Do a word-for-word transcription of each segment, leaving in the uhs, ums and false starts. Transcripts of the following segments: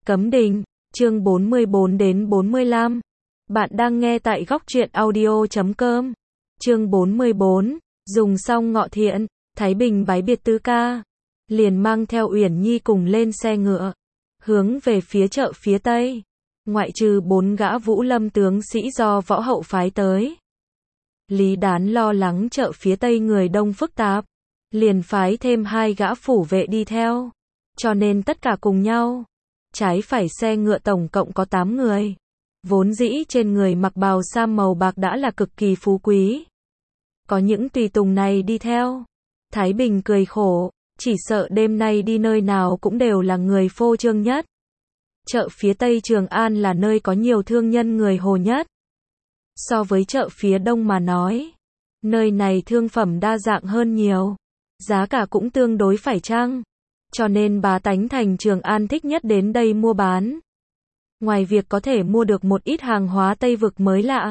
Cấm Đình, chương bốn mươi bốn đến bốn mươi lăm. Bạn đang nghe tại góc truyện audio chấm com. Chương bốn mươi bốn, dùng xong ngọ thiện, Thái Bình bái biệt tứ ca, liền mang theo Uyển Nhi cùng lên xe ngựa, hướng về phía chợ phía tây. Ngoại trừ bốn gã Vũ Lâm tướng sĩ do võ hậu phái tới, Lý Đán lo lắng chợ phía tây người đông phức tạp, liền phái thêm hai gã phủ vệ đi theo, cho nên tất cả cùng nhau. Trái phải xe ngựa tổng cộng có tám người. Vốn dĩ trên người mặc bào sam màu bạc đã là cực kỳ phú quý. Có những tùy tùng này đi theo. Thái Bình cười khổ, chỉ sợ đêm nay đi nơi nào cũng đều là người phô trương nhất. Chợ phía Tây Trường An là nơi có nhiều thương nhân người Hồ nhất. So với chợ phía Đông mà nói, nơi này thương phẩm đa dạng hơn nhiều. Giá cả cũng tương đối phải chăng. Cho nên bá tánh thành Trường An thích nhất đến đây mua bán. Ngoài việc có thể mua được một ít hàng hóa Tây vực mới lạ,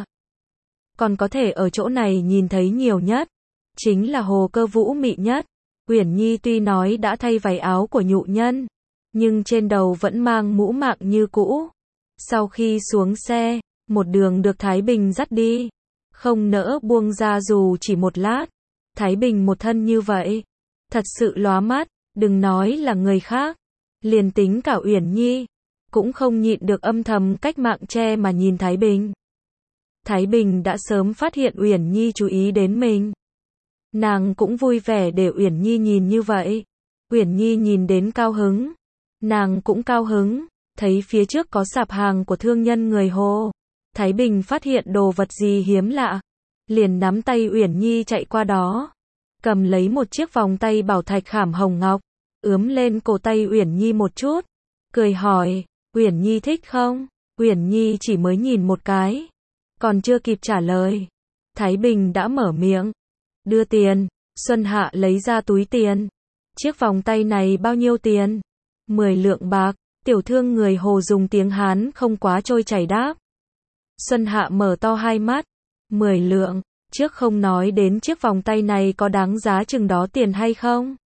còn có thể ở chỗ này nhìn thấy nhiều nhất, chính là hồ cơ vũ mị nhất. Uyển Nhi tuy nói đã thay váy áo của nhụ nhân, nhưng trên đầu vẫn mang mũ mạng như cũ. Sau khi xuống xe, một đường được Thái Bình dắt đi, không nỡ buông ra dù chỉ một lát. Thái Bình một thân như vậy, thật sự lóa mắt. Đừng nói là người khác, liền tính cả Uyển Nhi, cũng không nhịn được âm thầm cách mạng che mà nhìn Thái Bình. Thái Bình đã sớm phát hiện Uyển Nhi chú ý đến mình. Nàng cũng vui vẻ để Uyển Nhi nhìn như vậy. Uyển Nhi nhìn đến cao hứng. Nàng cũng cao hứng, thấy phía trước có sạp hàng của thương nhân người Hồ. Thái Bình phát hiện đồ vật gì hiếm lạ, liền nắm tay Uyển Nhi chạy qua đó, cầm lấy một chiếc vòng tay bảo thạch khảm hồng ngọc, ướm lên cổ tay Uyển Nhi một chút, cười hỏi, Uyển Nhi thích không? Uyển Nhi chỉ mới nhìn một cái, còn chưa kịp trả lời, Thái Bình đã mở miệng, đưa tiền. Xuân Hạ lấy ra túi tiền. Chiếc vòng tay này bao nhiêu tiền? mười lượng bạc. Tiểu thương người Hồ dùng tiếng Hán không quá trôi chảy đáp. Xuân Hạ mở to hai mắt. mười lượng. Trước không nói đến chiếc vòng tay này có đáng giá chừng đó tiền hay không.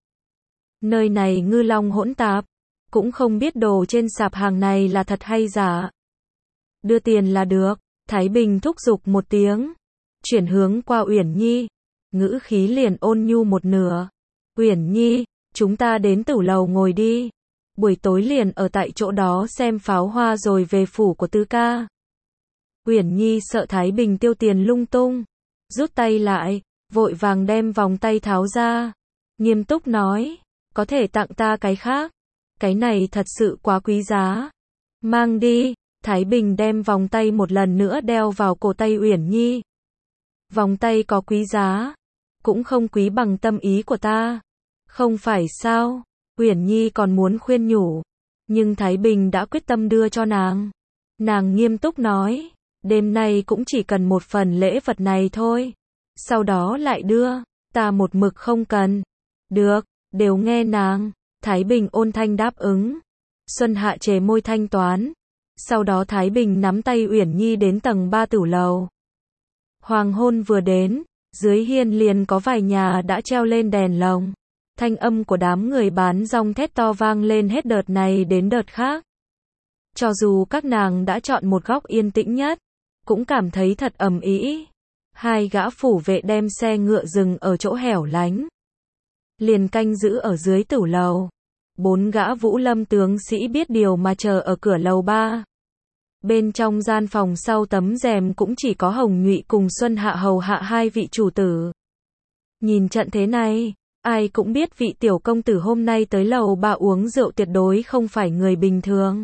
Nơi này ngư long hỗn tạp, cũng không biết đồ trên sạp hàng này là thật hay giả. Đưa tiền là được. Thái Bình thúc giục một tiếng, chuyển hướng qua Uyển Nhi, ngữ khí liền ôn nhu một nửa. Uyển Nhi, chúng ta đến tử lầu ngồi đi. Buổi tối liền ở tại chỗ đó xem pháo hoa rồi về phủ của tứ ca. Uyển Nhi sợ Thái Bình tiêu tiền lung tung, rút tay lại, vội vàng đem vòng tay tháo ra, nghiêm túc nói, có thể tặng ta cái khác, cái này thật sự quá quý giá. Mang đi. Thái Bình đem vòng tay một lần nữa đeo vào cổ tay Uyển Nhi. Vòng tay có quý giá, cũng không quý bằng tâm ý của ta. Không phải sao? Uyển Nhi còn muốn khuyên nhủ, nhưng Thái Bình đã quyết tâm đưa cho nàng. Nàng nghiêm túc nói, đêm nay cũng chỉ cần một phần lễ vật này thôi, sau đó lại đưa, ta một mực không cần. Được, đều nghe nàng. Thái Bình ôn thanh đáp ứng. Xuân Hạ chề môi thanh toán. Sau đó Thái Bình nắm tay Uyển Nhi đến tầng ba tử lầu. Hoàng hôn vừa đến, dưới hiên liền có vài nhà đã treo lên đèn lồng. Thanh âm của đám người bán rong thét to vang lên hết đợt này đến đợt khác. Cho dù các nàng đã chọn một góc yên tĩnh nhất, cũng cảm thấy thật ầm ĩ. Hai gã phủ vệ đem xe ngựa dừng ở chỗ hẻo lánh, liền canh giữ ở dưới tử lầu. Bốn gã Vũ Lâm tướng sĩ biết điều mà chờ ở cửa lầu ba. Bên trong gian phòng sau tấm rèm cũng chỉ có Hồng Nhụy cùng Xuân Hạ hầu hạ hai vị chủ tử. Nhìn trận thế này, ai cũng biết vị tiểu công tử hôm nay tới lầu ba uống rượu tuyệt đối không phải người bình thường.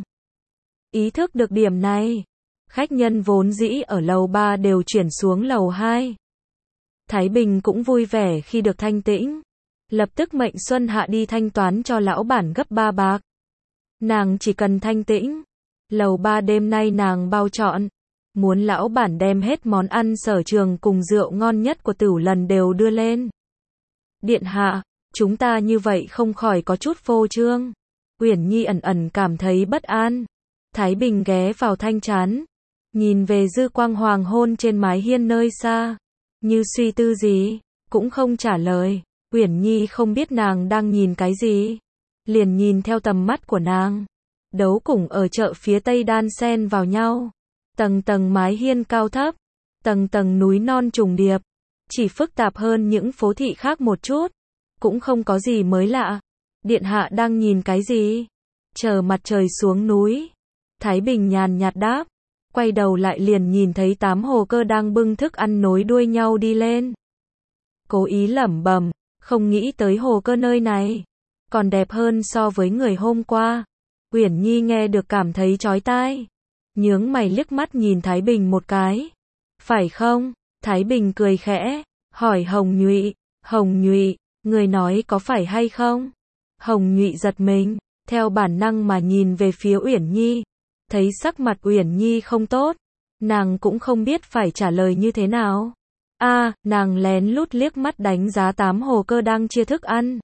Ý thức được điểm này, khách nhân vốn dĩ ở lầu ba đều chuyển xuống lầu hai. Thái Bình cũng vui vẻ khi được thanh tĩnh, lập tức mệnh Xuân Hạ đi thanh toán cho lão bản gấp ba bạc. Nàng chỉ cần thanh tĩnh. Lầu ba đêm nay nàng bao trọn, muốn lão bản đem hết món ăn sở trường cùng rượu ngon nhất của Tửu Lần đều đưa lên. Điện hạ, chúng ta như vậy không khỏi có chút phô trương. Uyển Nhi ẩn ẩn cảm thấy bất an. Thái Bình ghé vào thanh chán, nhìn về dư quang hoàng hôn trên mái hiên nơi xa, như suy tư gì, cũng không trả lời. Uyển Nhi không biết nàng đang nhìn cái gì, liền nhìn theo tầm mắt của nàng. đấu cùng ở chợ phía Tây đan xen vào nhau. Tầng tầng mái hiên cao thấp, tầng tầng núi non trùng điệp, chỉ phức tạp hơn những phố thị khác một chút, cũng không có gì mới lạ. Điện hạ đang nhìn cái gì? Chờ mặt trời xuống núi. Thái Bình nhàn nhạt đáp, quay đầu lại liền nhìn thấy tám hồ cơ đang bưng thức ăn nối đuôi nhau đi lên. Cố ý lẩm bẩm, không nghĩ tới hồ cơ nơi này còn đẹp hơn so với người hôm qua. Uyển Nhi nghe được cảm thấy chói tai, nhướng mày liếc mắt nhìn Thái Bình một cái. Phải không? Thái Bình cười khẽ, hỏi Hồng Nhụy, Hồng Nhụy, người nói có phải hay không? Hồng Nhụy giật mình, theo bản năng mà nhìn về phía Uyển Nhi, thấy sắc mặt Uyển Nhi không tốt, nàng cũng không biết phải trả lời như thế nào. A, à, nàng lén lút liếc mắt đánh giá tám hồ cơ đang chia thức ăn.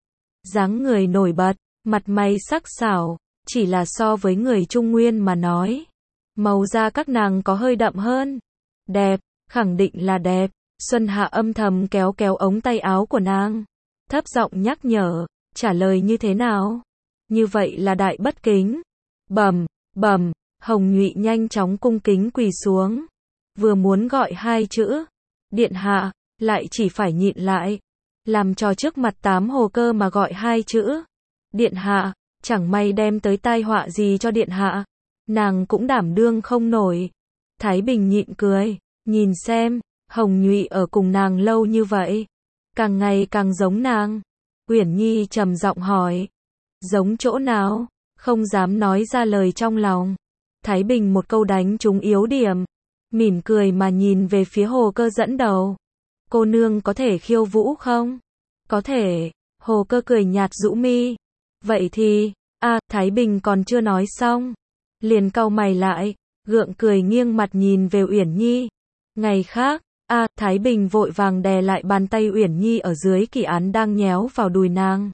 Dáng người nổi bật, mặt mày sắc sảo, chỉ là so với người Trung Nguyên mà nói, màu da các nàng có hơi đậm hơn. Đẹp, khẳng định là đẹp. Xuân Hạ âm thầm kéo kéo ống tay áo của nàng, thấp giọng nhắc nhở, trả lời như thế nào? Như vậy là đại bất kính. Bầm, bầm, Hồng Nhụy nhanh chóng cung kính quỳ xuống, vừa muốn gọi hai chữ điện hạ, lại chỉ phải nhịn lại, làm cho trước mặt tám hồ cơ mà gọi hai chữ điện hạ, chẳng may đem tới tai họa gì cho điện hạ, nàng cũng đảm đương không nổi. Thái Bình nhịn cười, nhìn xem, Hồng Nhụy ở cùng nàng lâu như vậy, càng ngày càng giống nàng. Uyển Nhi trầm giọng hỏi, giống chỗ nào? Không dám nói ra lời trong lòng. Thái Bình một câu đánh trúng yếu điểm, mỉm cười mà nhìn về phía hồ cơ dẫn đầu. Cô nương có thể khiêu vũ không? Có thể. Hồ cơ cười nhạt rũ mi. Vậy thì, a à, Thái Bình còn chưa nói xong, liền cau mày lại, gượng cười nghiêng mặt nhìn về Uyển Nhi. Ngày khác, a à, Thái Bình vội vàng đè lại bàn tay Uyển Nhi ở dưới kỳ án đang nhéo vào đùi nàng.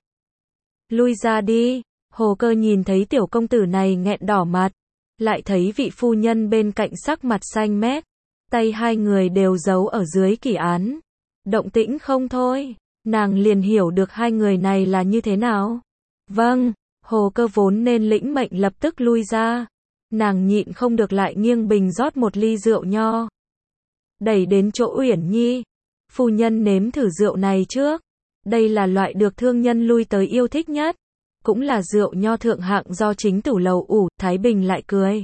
Lui ra đi. Hồ cơ nhìn thấy tiểu công tử này nghẹn đỏ mặt, lại thấy vị phu nhân bên cạnh sắc mặt xanh mét, tay hai người đều giấu ở dưới kỳ án, động tĩnh không thôi, nàng liền hiểu được hai người này là như thế nào. Vâng, hồ cơ vốn nên lĩnh mệnh lập tức lui ra, nàng nhịn không được lại nghiêng bình rót một ly rượu nho, đẩy đến chỗ Uyển Nhi. Phu nhân nếm thử rượu này trước, đây là loại được thương nhân lui tới yêu thích nhất, cũng là rượu nho thượng hạng do chính tửu lầu ủ. Thái Bình lại cười,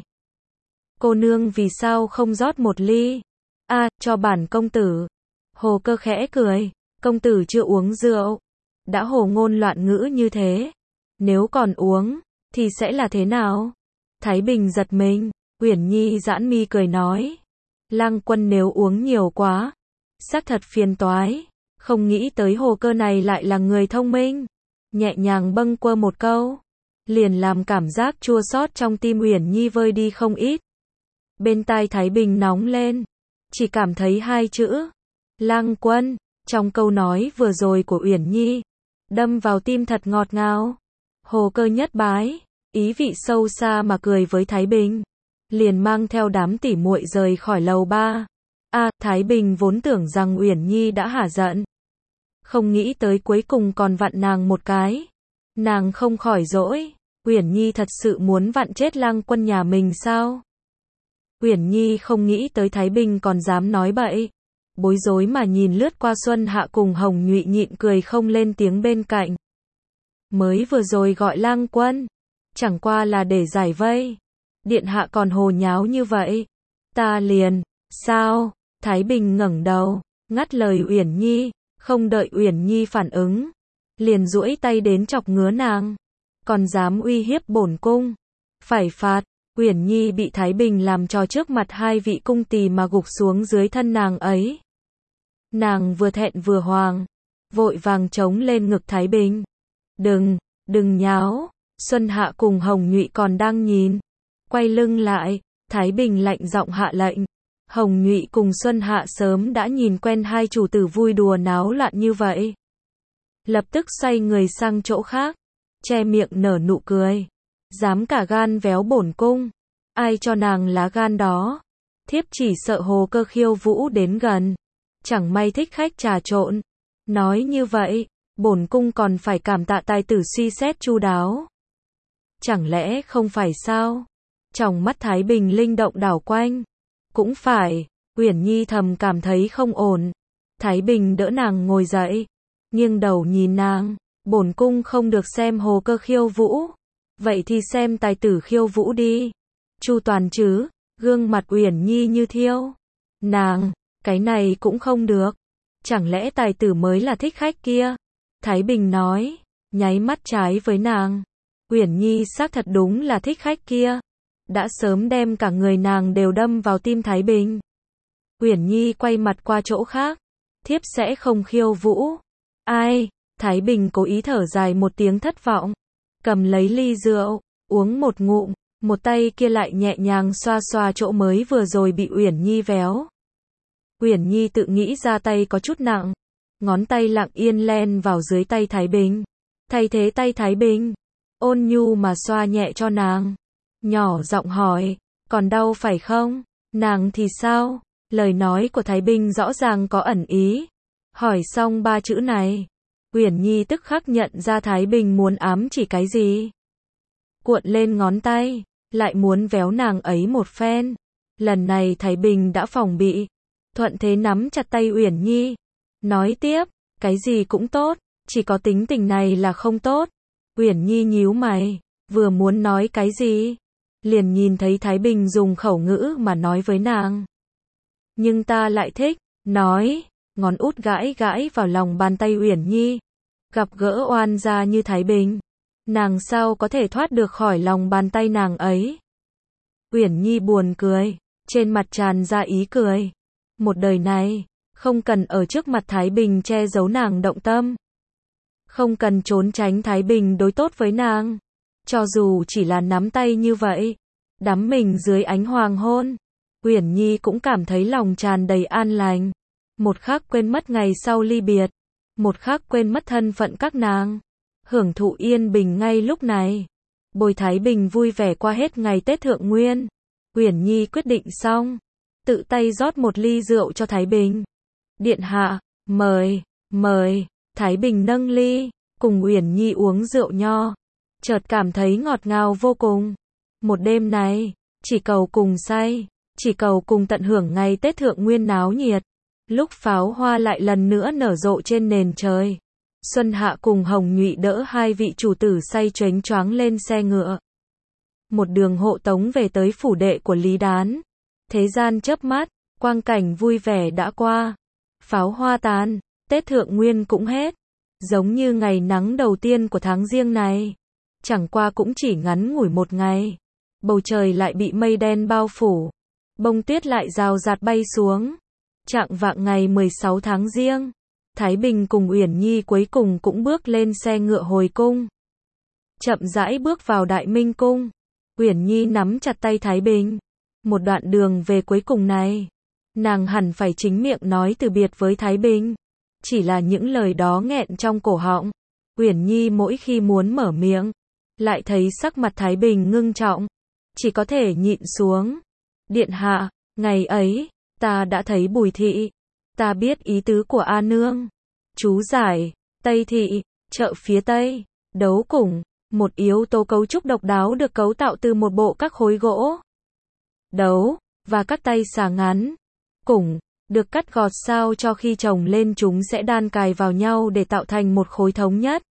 cô nương vì sao không rót một ly? A, à, cho bản công tử. Hồ cơ khẽ cười, công tử chưa uống rượu, đã hồ ngôn loạn ngữ như thế, nếu còn uống, thì sẽ là thế nào? Thái Bình giật mình, Uyển Nhi giãn mi cười nói, lang quân nếu uống nhiều quá, xác thật phiền toái, không nghĩ tới hồ cơ này lại là người thông minh. Nhẹ nhàng bâng quơ một câu, liền làm cảm giác chua xót trong tim Uyển Nhi vơi đi không ít. Bên tai Thái Bình nóng lên, chỉ cảm thấy hai chữ lang quân trong câu nói vừa rồi của Uyển Nhi, đâm vào tim thật ngọt ngào. Hồ cơ nhất bái, ý vị sâu xa mà cười với Thái Bình, liền mang theo đám tỉ muội rời khỏi lầu ba. A, à, Thái Bình vốn tưởng rằng Uyển Nhi đã hả giận, không nghĩ tới cuối cùng còn vặn nàng một cái. Nàng không khỏi dỗi, Uyển Nhi thật sự muốn vặn chết lang quân nhà mình sao? Uyển Nhi không nghĩ tới Thái Bình còn dám nói bậy, bối rối mà nhìn lướt qua Xuân Hạ cùng Hồng Nhụy nhịn cười không lên tiếng bên cạnh. Mới vừa rồi gọi lang quân, chẳng qua là để giải vây, điện hạ còn hồ nháo như vậy, ta liền, sao? Thái Bình ngẩng đầu, ngắt lời Uyển Nhi. Không đợi Uyển Nhi phản ứng, liền duỗi tay đến chọc ngứa nàng, còn dám uy hiếp bổn cung, phải phạt. Uyển Nhi bị Thái Bình làm cho trước mặt hai vị cung tỳ mà gục xuống dưới thân nàng ấy. Nàng vừa thẹn vừa hoàng, vội vàng chống lên ngực Thái Bình. Đừng, đừng nháo. Xuân Hạ cùng Hồng Nhụy còn đang nhìn, quay lưng lại, Thái Bình lạnh giọng hạ lệnh. Hồng Nhụy cùng Xuân Hạ sớm đã nhìn quen hai chủ tử vui đùa náo loạn như vậy, lập tức xoay người sang chỗ khác, che miệng nở nụ cười. Dám cả gan véo bổn cung, ai cho nàng lá gan đó? Thiếp chỉ sợ hồ cơ khiêu vũ đến gần, chẳng may thích khách trà trộn. Nói như vậy, bổn cung còn phải cảm tạ tài tử suy xét chu đáo. chẳng lẽ không phải sao? Trong mắt Thái Bình linh động đảo quanh. Cũng phải, Uyển Nhi thầm cảm thấy không ổn. Thái Bình đỡ nàng ngồi dậy, nghiêng đầu nhìn nàng, bổn cung không được xem hồ cơ khiêu vũ. Vậy thì xem tài tử khiêu vũ đi. Chu toàn chứ, gương mặt Uyển Nhi như thiêu. Nàng, cái này cũng không được. Chẳng lẽ tài tử mới là thích khách kia? Thái Bình nói, nháy mắt trái với nàng. Uyển Nhi xác thật đúng là thích khách kia. Đã sớm đem cả người nàng đều đâm vào tim Thái Bình. Uyển Nhi quay mặt qua chỗ khác. Thiếp sẽ không khiêu vũ. Ai? Thái Bình cố ý thở dài một tiếng thất vọng. Cầm lấy ly rượu, uống một ngụm, một tay kia lại nhẹ nhàng xoa xoa chỗ mới vừa rồi bị Uyển Nhi véo. Uyển Nhi tự nghĩ ra tay có chút nặng. Ngón tay lặng yên len vào dưới tay Thái Bình. Thay thế tay Thái Bình. Ôn nhu mà xoa nhẹ cho nàng. Nhỏ giọng hỏi, còn đau phải không? Nàng thì sao? Lời nói của Thái Bình rõ ràng có ẩn ý. Hỏi xong ba chữ này, Uyển Nhi tức khắc nhận ra Thái Bình muốn ám chỉ cái gì. Cuộn lên ngón tay, lại muốn véo nàng ấy một phen. Lần này Thái Bình đã phòng bị, thuận thế nắm chặt tay Uyển Nhi. Nói tiếp, cái gì cũng tốt, chỉ có tính tình này là không tốt. Uyển Nhi nhíu mày, vừa muốn nói cái gì, liền nhìn thấy Thái Bình dùng khẩu ngữ mà nói với nàng. Nhưng ta lại thích, nói, ngón út gãi gãi vào lòng bàn tay Uyển Nhi. Gặp gỡ oan gia như Thái Bình, nàng sao có thể thoát được khỏi lòng bàn tay nàng ấy. Uyển Nhi buồn cười, trên mặt tràn ra ý cười. Một đời này, không cần ở trước mặt Thái Bình che giấu nàng động tâm. Không cần trốn tránh Thái Bình đối tốt với nàng. Cho dù chỉ là nắm tay như vậy, đắm mình dưới ánh hoàng hôn, Uyển Nhi cũng cảm thấy lòng tràn đầy an lành. Một khắc quên mất ngày sau ly biệt, một khắc quên mất thân phận các nàng, hưởng thụ yên bình ngay lúc này. Bồi Thái Bình vui vẻ qua hết ngày Tết Thượng Nguyên. Uyển Nhi quyết định xong, tự tay rót một ly rượu cho Thái Bình. Điện hạ, mời, mời. Thái Bình nâng ly, cùng Uyển Nhi uống rượu nho. Chợt cảm thấy ngọt ngào vô cùng. Một đêm này, chỉ cầu cùng say, chỉ cầu cùng tận hưởng ngày Tết Thượng Nguyên náo nhiệt. Lúc pháo hoa lại lần nữa nở rộ trên nền trời, Xuân Hạ cùng Hồng Nhụy đỡ hai vị chủ tử say choáng choáng lên xe ngựa. Một đường hộ tống về tới phủ đệ của Lý Đán. Thế gian chớp mắt, quang cảnh vui vẻ đã qua. Pháo hoa tàn, Tết Thượng Nguyên cũng hết. Giống như ngày nắng đầu tiên của tháng Giêng này. Chẳng qua cũng chỉ ngắn ngủi một ngày. Bầu trời lại bị mây đen bao phủ. Bông tuyết lại rào rạt bay xuống. Chạng vạng ngày mười sáu tháng Giêng, Thái Bình cùng Uyển Nhi cuối cùng cũng bước lên xe ngựa hồi cung. Chậm rãi bước vào Đại Minh cung. Uyển Nhi nắm chặt tay Thái Bình. Một đoạn đường về cuối cùng này, nàng hẳn phải chính miệng nói từ biệt với Thái Bình. Chỉ là những lời đó nghẹn trong cổ họng. Uyển Nhi mỗi khi muốn mở miệng, lại thấy sắc mặt Thái Bình ngưng trọng. Chỉ có thể nhịn xuống. Điện hạ, ngày ấy, ta đã thấy Bùi thị. Ta biết ý tứ của A Nương. Chú giải, Tây thị, chợ phía Tây, đấu củng, một yếu tố cấu trúc độc đáo được cấu tạo từ một bộ các khối gỗ. Đấu, và các tay xà ngắn. Củng, được cắt gọt sao cho khi chồng lên chúng sẽ đan cài vào nhau để tạo thành một khối thống nhất.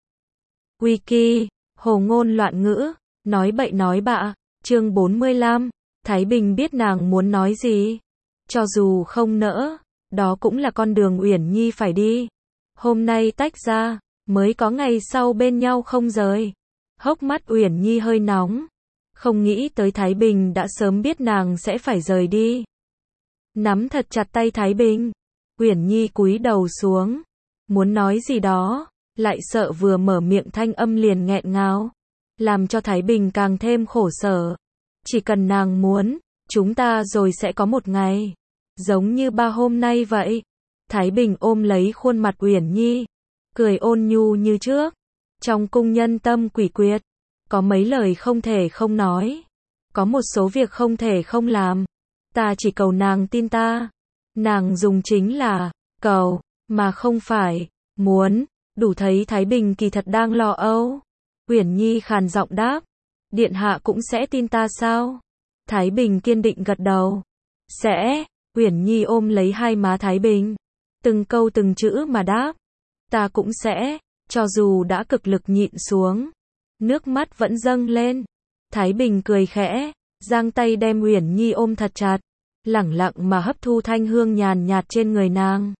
Wiki, hồ ngôn loạn ngữ, nói bậy nói bạ, chương bốn mươi lăm, Thái Bình biết nàng muốn nói gì. Cho dù không nỡ, đó cũng là con đường Uyển Nhi phải đi. Hôm nay tách ra, mới có ngày sau bên nhau không rời. Hốc mắt Uyển Nhi hơi nóng. Không nghĩ tới Thái Bình đã sớm biết nàng sẽ phải rời đi. Nắm thật chặt tay Thái Bình, Uyển Nhi cúi đầu xuống. Muốn nói gì đó, lại sợ vừa mở miệng thanh âm liền nghẹn ngào. Làm cho Thái Bình càng thêm khổ sở. Chỉ cần nàng muốn, chúng ta rồi sẽ có một ngày. Giống như ba hôm nay vậy. Thái Bình ôm lấy khuôn mặt Uyển Nhi, cười ôn nhu như trước. Trong cung nhân tâm quỷ quyệt, có mấy lời không thể không nói. Có một số việc không thể không làm. Ta chỉ cầu nàng tin ta. Nàng dùng chính là cầu, mà không phải muốn. Đủ thấy Thái Bình kỳ thật đang lo âu. Uyển Nhi khàn giọng đáp, Điện hạ cũng sẽ tin ta sao? Thái Bình kiên định gật đầu. Sẽ. Uyển Nhi ôm lấy hai má Thái Bình. Từng câu từng chữ mà đáp. Ta cũng sẽ. Cho dù đã cực lực nhịn xuống. Nước mắt vẫn dâng lên. Thái Bình cười khẽ. Giang tay đem Uyển Nhi ôm thật chặt. Lẳng lặng mà hấp thu thanh hương nhàn nhạt trên người nàng.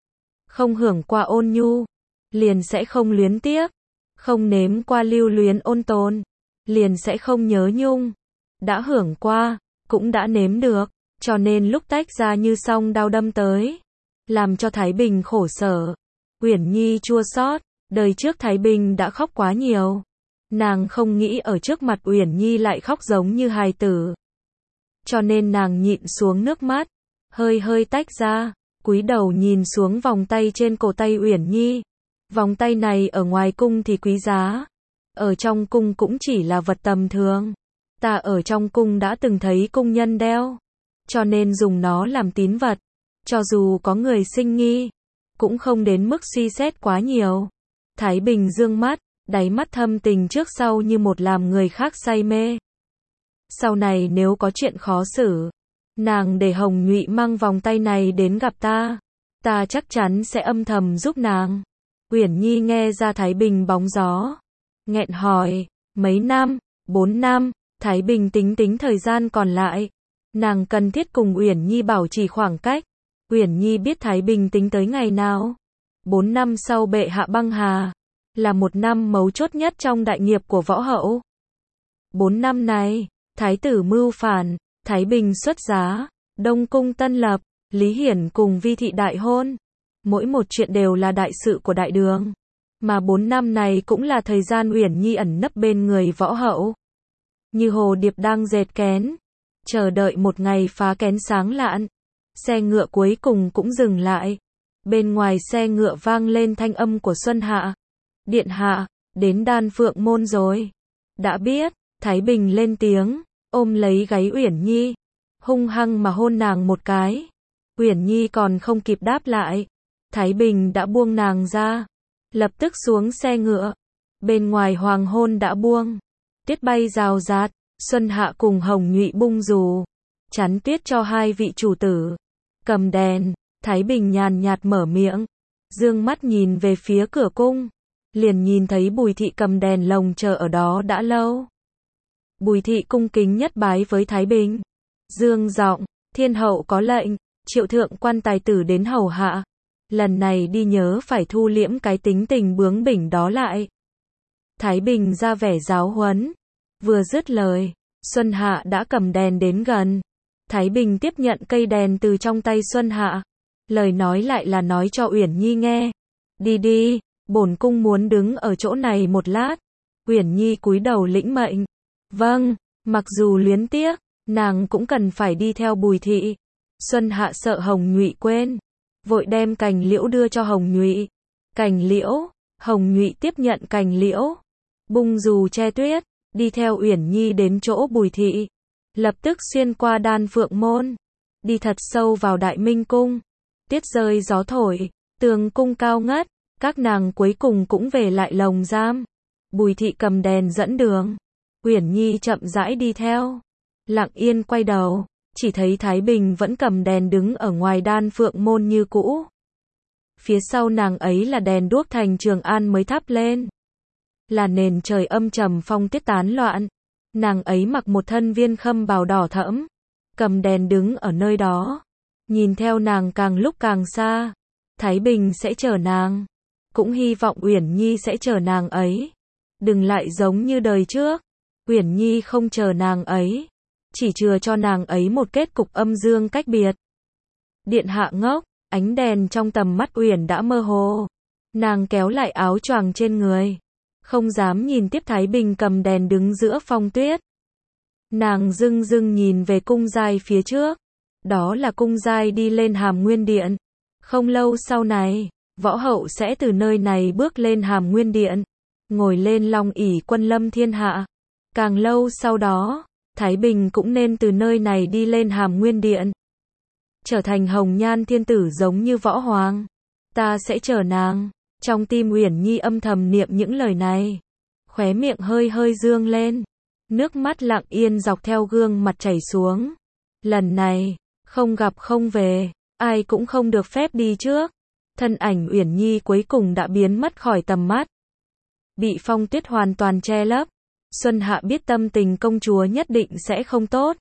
Không hưởng qua ôn nhu. Liền sẽ không luyến tiếc. Không nếm qua lưu luyến ôn tồn. Liền sẽ không nhớ nhung. Đã hưởng qua. Cũng đã nếm được. Cho nên lúc tách ra như song đao đâm tới. Làm cho Thái Bình khổ sở. Uyển Nhi chua xót. Đời trước Thái Bình đã khóc quá nhiều. Nàng không nghĩ ở trước mặt Uyển Nhi lại khóc giống như hài tử. Cho nên nàng nhịn xuống nước mắt. Hơi hơi tách ra. Cúi đầu nhìn xuống vòng tay trên cổ tay Uyển Nhi. Vòng tay này ở ngoài cung thì quý giá. Ở trong cung cũng chỉ là vật tầm thường. Ta ở trong cung đã từng thấy cung nhân đeo. Cho nên dùng nó làm tín vật. Cho dù có người sinh nghi. Cũng không đến mức suy xét quá nhiều. Thái Bình dương mắt. Đáy mắt thâm tình trước sau như một làm người khác say mê. Sau này nếu có chuyện khó xử. Nàng để Hồng Nhụy mang vòng tay này đến gặp ta. Ta chắc chắn sẽ âm thầm giúp nàng. Uyển Nhi nghe ra Thái Bình bóng gió. Nghẹn hỏi. Mấy năm? Bốn năm. Thái Bình tính tính thời gian còn lại. Nàng cần thiết cùng Uyển Nhi bảo trì khoảng cách. Uyển Nhi biết Thái Bình tính tới ngày nào. Bốn năm sau bệ hạ băng hà. Là một năm mấu chốt nhất trong đại nghiệp của võ hậu. Bốn năm này, Thái tử mưu phản, Thái Bình xuất giá, Đông cung tân lập, Lý Hiển cùng Vi thị đại hôn. Mỗi một chuyện đều là đại sự của đại đường. Mà bốn năm này cũng là thời gian Uyển Nhi ẩn nấp bên người võ hậu. Như hồ điệp đang dệt kén. Chờ đợi một ngày phá kén sáng lạn. Xe ngựa cuối cùng cũng dừng lại. Bên ngoài xe ngựa vang lên thanh âm của Xuân Hạ. Điện hạ, đến Đan Phượng môn rồi. Đã biết, Thái Bình lên tiếng, ôm lấy gáy Uyển Nhi. Hung hăng mà hôn nàng một cái. Uyển Nhi còn không kịp đáp lại. Thái Bình đã buông nàng ra. Lập tức xuống xe ngựa. Bên ngoài hoàng hôn đã buông. Tuyết bay rào rạt. Xuân Hạ cùng Hồng Nhụy bung dù. Chắn tuyết cho hai vị chủ tử. Cầm đèn. Thái Bình nhàn nhạt mở miệng. Dương mắt nhìn về phía cửa cung. Liền nhìn thấy Bùi thị cầm đèn lồng chờ ở đó đã lâu. Bùi thị cung kính nhất bái với Thái Bình. Dương giọng, thiên hậu có lệnh, triệu thượng quan tài tử đến hầu hạ. Lần này đi nhớ phải thu liễm cái tính tình bướng bỉnh đó lại. Thái Bình ra vẻ giáo huấn. Vừa dứt lời, Xuân Hạ đã cầm đèn đến gần. Thái Bình tiếp nhận cây đèn từ trong tay Xuân Hạ. Lời nói lại là nói cho Uyển Nhi nghe. Đi đi, bổn cung muốn đứng ở chỗ này một lát. Uyển Nhi cúi đầu lĩnh mệnh. Vâng, mặc dù luyến tiếc, nàng cũng cần phải đi theo Bùi thị. Xuân Hạ sợ Hồng Nhụy quên, vội đem cành liễu đưa cho Hồng Nhụy. Cành liễu, Hồng Nhụy tiếp nhận cành liễu, bung dù che tuyết, đi theo Uyển Nhi đến chỗ Bùi thị. Lập tức xuyên qua Đan Phượng môn, đi thật sâu vào Đại Minh cung. Tiết rơi gió thổi, tường cung cao ngất, các nàng cuối cùng cũng về lại lồng giam. Bùi thị cầm đèn dẫn đường. Uyển Nhi chậm rãi đi theo. Lặng yên quay đầu, chỉ thấy Thái Bình vẫn cầm đèn đứng ở ngoài Đan Phượng môn như cũ. Phía sau nàng ấy là đèn đuốc thành Trường An mới thắp lên. Là nền trời âm trầm phong tuyết tán loạn. Nàng ấy mặc một thân viên khâm bào đỏ thẫm, cầm đèn đứng ở nơi đó. Nhìn theo nàng càng lúc càng xa. Thái Bình sẽ chờ nàng. Cũng hy vọng Uyển Nhi sẽ chờ nàng ấy. Đừng lại giống như đời trước. Uyển Nhi không chờ nàng ấy. Chỉ chừa cho nàng ấy một kết cục âm dương cách biệt. Điện hạ ngốc, ánh đèn trong tầm mắt Uyển đã mơ hồ. Nàng kéo lại áo choàng trên người. Không dám nhìn tiếp Thái Bình cầm đèn đứng giữa phong tuyết. Nàng dưng dưng nhìn về cung giai phía trước. Đó là cung giai đi lên Hàm Nguyên Điện. Không lâu sau này, võ hậu sẽ từ nơi này bước lên Hàm Nguyên Điện. Ngồi lên long ỷ quân lâm thiên hạ. Càng lâu sau đó, Thái Bình cũng nên từ nơi này đi lên Hàm Nguyên Điện. Trở thành hồng nhan thiên tử giống như võ hoàng. Ta sẽ chờ nàng. Trong tim Uyển Nhi âm thầm niệm những lời này. Khóe miệng hơi hơi dương lên. nước mắt lặng yên dọc theo gương mặt chảy xuống. Lần này, không gặp không về, ai cũng không được phép đi trước. Thân ảnh Uyển Nhi cuối cùng đã biến mất khỏi tầm mắt. Bị phong tuyết hoàn toàn che lấp. Xuân Hạ biết tâm tình công chúa nhất định sẽ không tốt.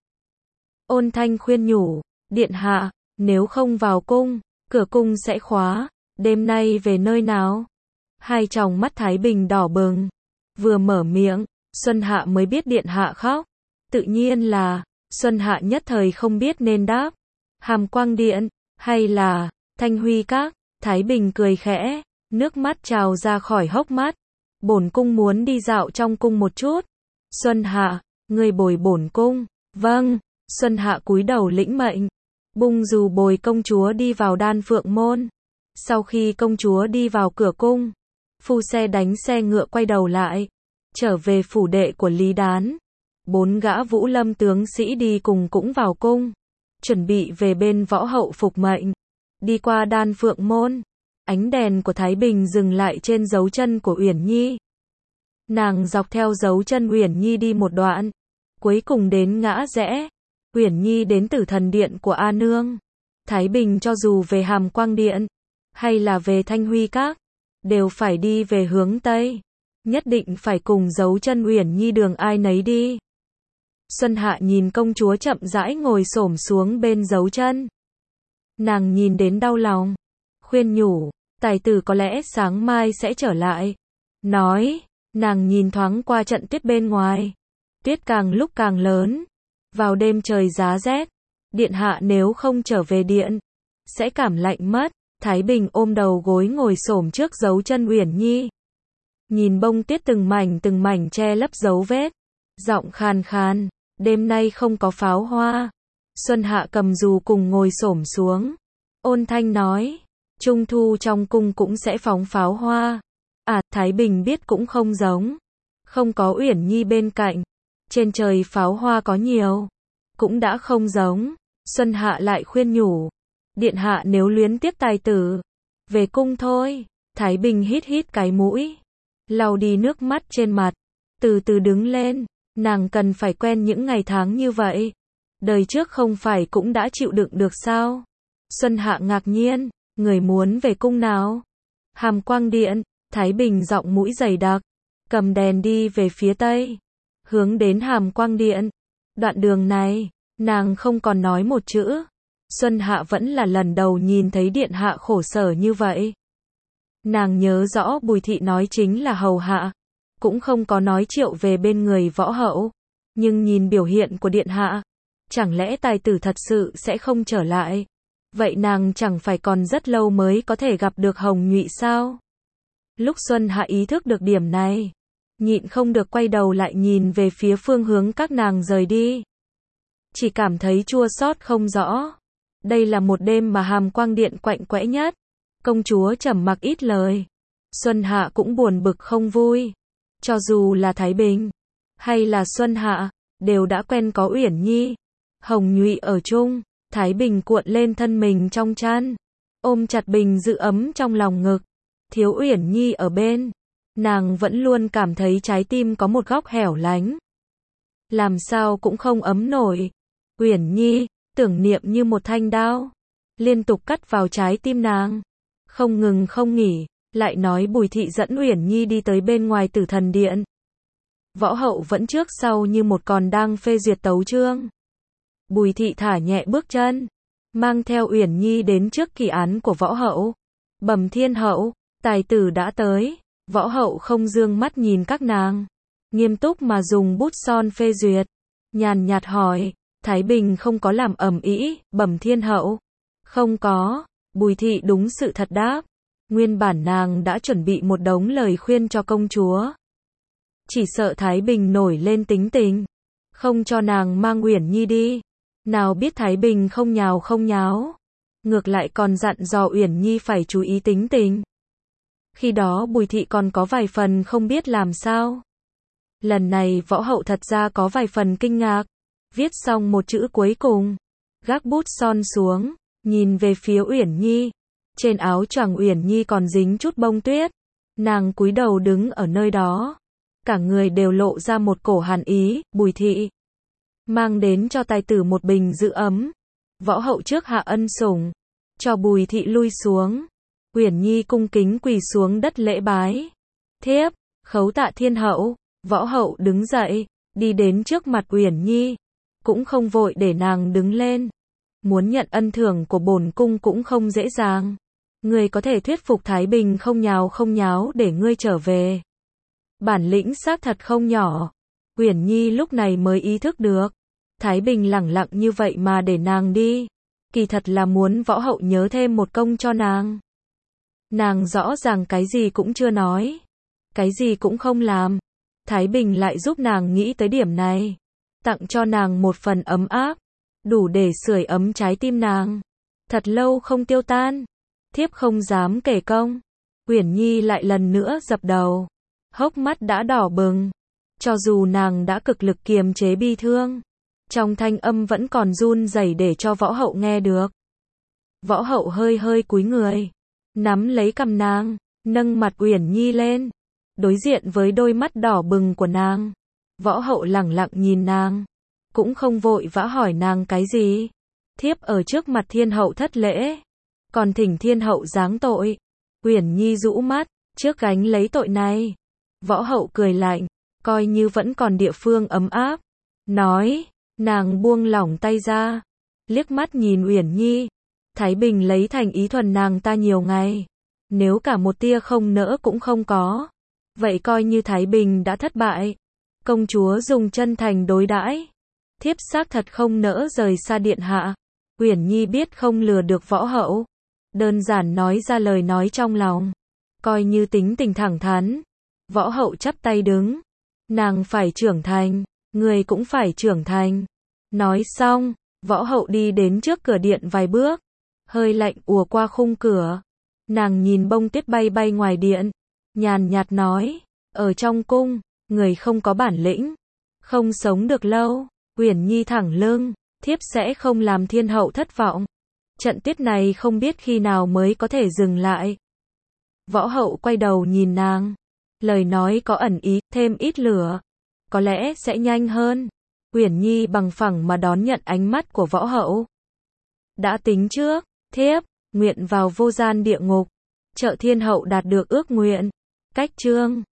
Ôn Thanh khuyên nhủ, điện hạ, nếu không vào cung, cửa cung sẽ khóa, đêm nay về nơi nào? Hai tròng mắt Thái Bình đỏ bừng. Vừa mở miệng, Xuân Hạ mới biết điện hạ khóc. Tự nhiên là, Xuân Hạ nhất thời không biết nên đáp. Hàm Quang Điện, hay là, Thanh Huy Các? Thái Bình cười khẽ, nước mắt trào ra khỏi hốc mắt. Bổn cung muốn đi dạo trong cung một chút. Xuân Hạ, người bồi bổn cung. Vâng. Xuân Hạ cúi đầu lĩnh mệnh. Bung dù bồi công chúa đi vào Đan Phượng Môn. Sau khi công chúa đi vào cửa cung, phu xe đánh xe ngựa quay đầu lại, trở về phủ đệ của Lý Đán. Bốn gã Vũ Lâm tướng sĩ đi cùng cũng vào cung, chuẩn bị về bên võ hậu phục mệnh. Đi qua Đan Phượng Môn, ánh đèn của Thái Bình dừng lại trên dấu chân của Uyển Nhi. Nàng dọc theo dấu chân Uyển Nhi đi một đoạn, cuối cùng đến ngã rẽ. Uyển Nhi đến Tử Thần Điện của A Nương. Thái Bình cho dù về Hàm Quang Điện, hay là về Thanh Huy Các, đều phải đi về hướng Tây. Nhất định phải cùng dấu chân Uyển Nhi đường ai nấy đi. Xuân Hạ nhìn công chúa chậm rãi ngồi xổm xuống bên dấu chân. Nàng nhìn đến đau lòng. Khuyên nhủ, tài tử có lẽ sáng mai sẽ trở lại. Nói, nàng nhìn thoáng qua trận tuyết bên ngoài. Tuyết càng lúc càng lớn. Vào đêm trời giá rét, điện hạ nếu không trở về điện, sẽ cảm lạnh mất. Thái Bình ôm đầu gối ngồi xổm trước dấu chân Uyển Nhi. Nhìn bông tuyết từng mảnh từng mảnh che lấp dấu vết. Giọng khàn khàn, đêm nay không có pháo hoa. Xuân Hạ cầm dù cùng ngồi xổm xuống. Ôn thanh nói, trung thu trong cung cũng sẽ phóng pháo hoa. À, Thái Bình biết cũng không giống. Không có Uyển Nhi bên cạnh. Trên trời pháo hoa có nhiều. Cũng đã không giống. Xuân Hạ lại khuyên nhủ. Điện hạ nếu luyến tiếc tài tử, về cung thôi. Thái Bình hít hít cái mũi, lau đi nước mắt trên mặt, từ từ đứng lên. Nàng cần phải quen những ngày tháng như vậy. Đời trước không phải cũng đã chịu đựng được sao? Xuân Hạ ngạc nhiên, người muốn về cung nào? Hàm Quang Điện. Thái Bình giọng mũi dày đặc, cầm đèn đi về phía tây, hướng đến Hàm Quang Điện. Đoạn đường này, nàng không còn nói một chữ. Xuân Hạ vẫn là lần đầu nhìn thấy điện hạ khổ sở như vậy. Nàng nhớ rõ Bùi Thị nói chính là hầu hạ, cũng không có nói triệu về bên người võ hậu. Nhưng nhìn biểu hiện của điện hạ, chẳng lẽ tài tử thật sự sẽ không trở lại? Vậy nàng chẳng phải còn rất lâu mới có thể gặp được Hồng Nhụy sao? Lúc Xuân Hạ ý thức được điểm này, nhịn không được quay đầu lại nhìn về phía phương hướng các nàng rời đi. Chỉ cảm thấy chua xót không rõ. Đây là một đêm mà Hàm Quang Điện quạnh quẽ nhất. Công chúa trầm mặc ít lời. Xuân Hạ cũng buồn bực không vui. Cho dù là Thái Bình, hay là Xuân Hạ, đều đã quen có Uyển Nhi. Hồng Nhụy ở chung, Thái Bình cuộn lên thân mình trong chăn, ôm chặt Bình giữ ấm trong lòng ngực. Thiếu Uyển Nhi ở bên, nàng vẫn luôn cảm thấy trái tim có một góc hẻo lánh. Làm sao cũng không ấm nổi. Uyển Nhi, tưởng niệm như một thanh đao, liên tục cắt vào trái tim nàng, không ngừng không nghỉ. Lại nói Bùi Thị dẫn Uyển Nhi đi tới bên ngoài Tử Thần Điện. Võ hậu vẫn trước sau như một còn đang phê duyệt tấu chương. Bùi Thị thả nhẹ bước chân, mang theo Uyển Nhi đến trước kỳ án của võ hậu. Bẩm thiên hậu, tài tử đã tới. Võ hậu không dương mắt nhìn các nàng, nghiêm túc mà dùng bút son phê duyệt. Nhàn nhạt hỏi, Thái Bình không có làm ầm ĩ? Bẩm thiên hậu, không có. Bùi Thị đúng sự thật đáp. Nguyên bản nàng đã chuẩn bị một đống lời khuyên cho công chúa. Chỉ sợ Thái Bình nổi lên tính tình, không cho nàng mang Uyển Nhi đi. Nào biết Thái Bình không nhào không nháo, ngược lại còn dặn dò Uyển Nhi phải chú ý tính tình. Khi đó Bùi Thị còn có vài phần không biết làm sao. Lần này võ hậu thật ra có vài phần kinh ngạc. Viết xong một chữ cuối cùng, gác bút son xuống, nhìn về phía Uyển Nhi. Trên áo choàng Uyển Nhi còn dính chút bông tuyết. Nàng cúi đầu đứng ở nơi đó, cả người đều lộ ra một cổ hàn ý. Bùi thị mang đến cho tài tử một bình giữ ấm. Võ hậu trước hạ ân sủng, cho Bùi thị lui xuống. Uyển Nhi cung kính quỳ xuống đất lễ bái. Thiếp khấu tạ thiên hậu. Võ hậu đứng dậy, đi đến trước mặt Uyển Nhi, cũng không vội để nàng đứng lên. Muốn nhận ân thưởng của bổn cung cũng không dễ dàng. Ngươi có thể thuyết phục Thái Bình không nháo không nháo để ngươi trở về. Bản lĩnh xác thật không nhỏ. Uyển Nhi lúc này mới ý thức được. Thái Bình lẳng lặng như vậy mà để nàng đi. Kỳ thật là muốn võ hậu nhớ thêm một công cho nàng. Nàng rõ ràng cái gì cũng chưa nói. Cái gì cũng không làm. Thái Bình lại giúp nàng nghĩ tới điểm này. Tặng cho nàng một phần ấm áp. Đủ để sưởi ấm trái tim nàng. Thật lâu không tiêu tan. Thiếp không dám kể công. Uyển Nhi lại lần nữa dập đầu. Hốc mắt đã đỏ bừng. Cho dù nàng đã cực lực kiềm chế bi thương, trong thanh âm vẫn còn run rẩy để cho võ hậu nghe được. Võ hậu hơi hơi cúi người, nắm lấy cằm nàng, nâng mặt Uyển Nhi lên, đối diện với đôi mắt đỏ bừng của nàng. Võ hậu lẳng lặng nhìn nàng, cũng không vội vã hỏi nàng cái gì. Thiếp ở trước mặt thiên hậu thất lễ, còn thỉnh thiên hậu giáng tội. Uyển Nhi rũ mắt, trước gánh lấy tội này. Võ hậu cười lạnh, coi như vẫn còn địa phương ấm áp. Nói, nàng buông lỏng tay ra, liếc mắt nhìn Uyển Nhi. Thái Bình lấy thành ý thuần nàng ta nhiều ngày. Nếu cả một tia không nỡ cũng không có, vậy coi như Thái Bình đã thất bại. Công chúa dùng chân thành đối đãi. Thiếp xác thật không nỡ rời xa điện hạ. Uyển Nhi biết không lừa được võ hậu. Đơn giản nói ra lời nói trong lòng. Coi như tính tình thẳng thắn. Võ hậu chắp tay đứng. Nàng phải trưởng thành, người cũng phải trưởng thành. Nói xong, võ hậu đi đến trước cửa điện vài bước. Hơi lạnh ùa qua khung cửa. Nàng nhìn bông tuyết bay bay ngoài điện. Nhàn nhạt nói, ở trong cung, người không có bản lĩnh, không sống được lâu. Uyển Nhi thẳng lưng, thiếp sẽ không làm thiên hậu thất vọng. Trận tuyết này không biết khi nào mới có thể dừng lại. Võ hậu quay đầu nhìn nàng. Lời nói có ẩn ý, thêm ít lửa. Có lẽ sẽ nhanh hơn. Uyển Nhi bằng phẳng mà đón nhận ánh mắt của võ hậu. Đã tính trước, thiếp, nguyện vào vô gian địa ngục. Trợ thiên hậu đạt được ước nguyện. Cách chương